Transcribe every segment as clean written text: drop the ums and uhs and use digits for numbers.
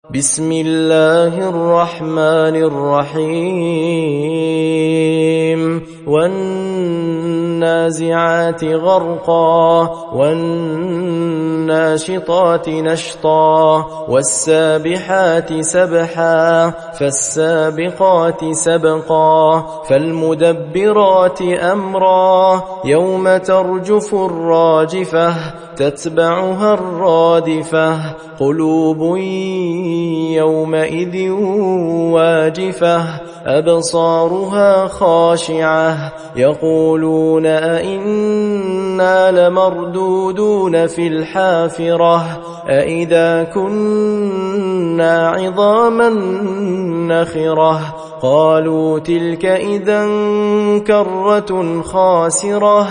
بسم الله الرحمن الرحيم والنازعات غرقا والناشطات نشطا والسابحات سبحا فالسابقات سبقا فالمدبرات أمرا يوم ترجف الراجفة تتبعها الرادفة قلوب يومئذ واجفة أبصارها خاشعة يقولون أئنا لمردودون في الحافرة أئذا كنا عظاما نخرة قالوا تلك إذا كرة خاسرة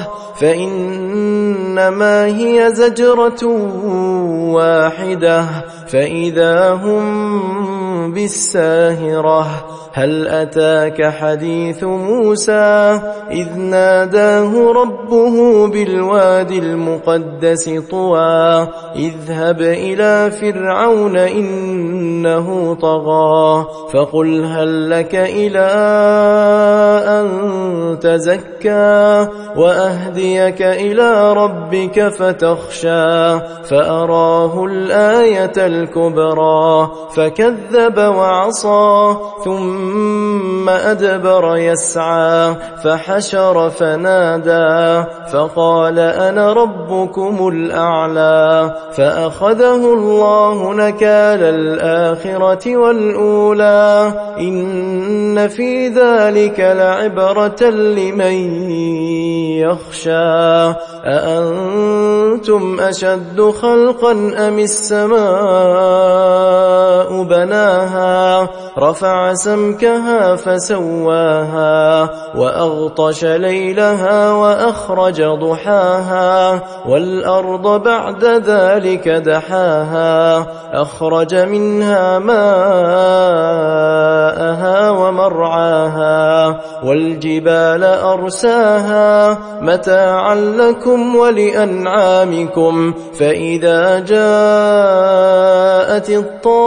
فإنما هي زجرة واحدة فإذا هم بالساهرة هل أتاك حديث موسى إذ ناداه ربه بالوادي المقدس طوى اذهب إلى فرعون إنه طغى فقل هل لك إلى أن تزكى وأهديك إلى ربك فتخشى فأراه الآية الكبرى فكذب وعصى ثم أدبر يسعى فحشر فنادى فقال أنا ربكم الأعلى فأخذه الله نكال الآخرة والأولى إن في ذلك لعبرة لمن يخشى أأنتم أشد خلقا أم السماء بناها رفع سمكها فسواها وأغطش ليلها وأخرج ضحاها والأرض بعد ذلك دحاها أخرج منها ماءها ومرعاها والجبال أرساها متاعا لكم ولأنعامكم فإذا جاءت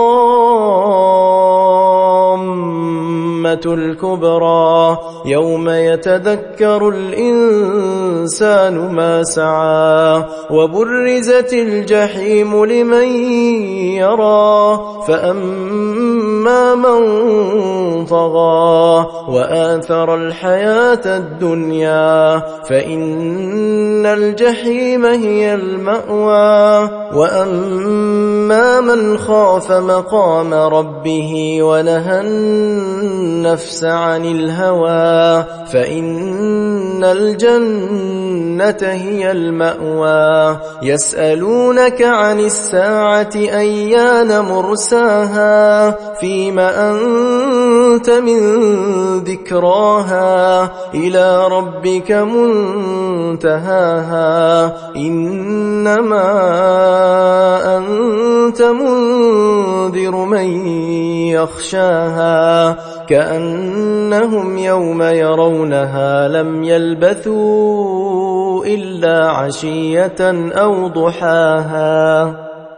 الطامة الكبرى يوم يتذكر الإنسان ما سعى وبرزت الجحيم لمن يرى فأما من طغى وآثر الحياة الدنيا فإن الجحيم هي المأوى وأما من خاف مقام ربه ونهى النفس عن الهوى فإن الجنة هي المأوى يسألونك عن الساعة أيان مرساها فيما أنت من ذكراها إلى ربك منتهاها إنما أنت منذر من يخشاها كأنهم يوم يرونها لم يلبثوا إلا عشية أو ضحاها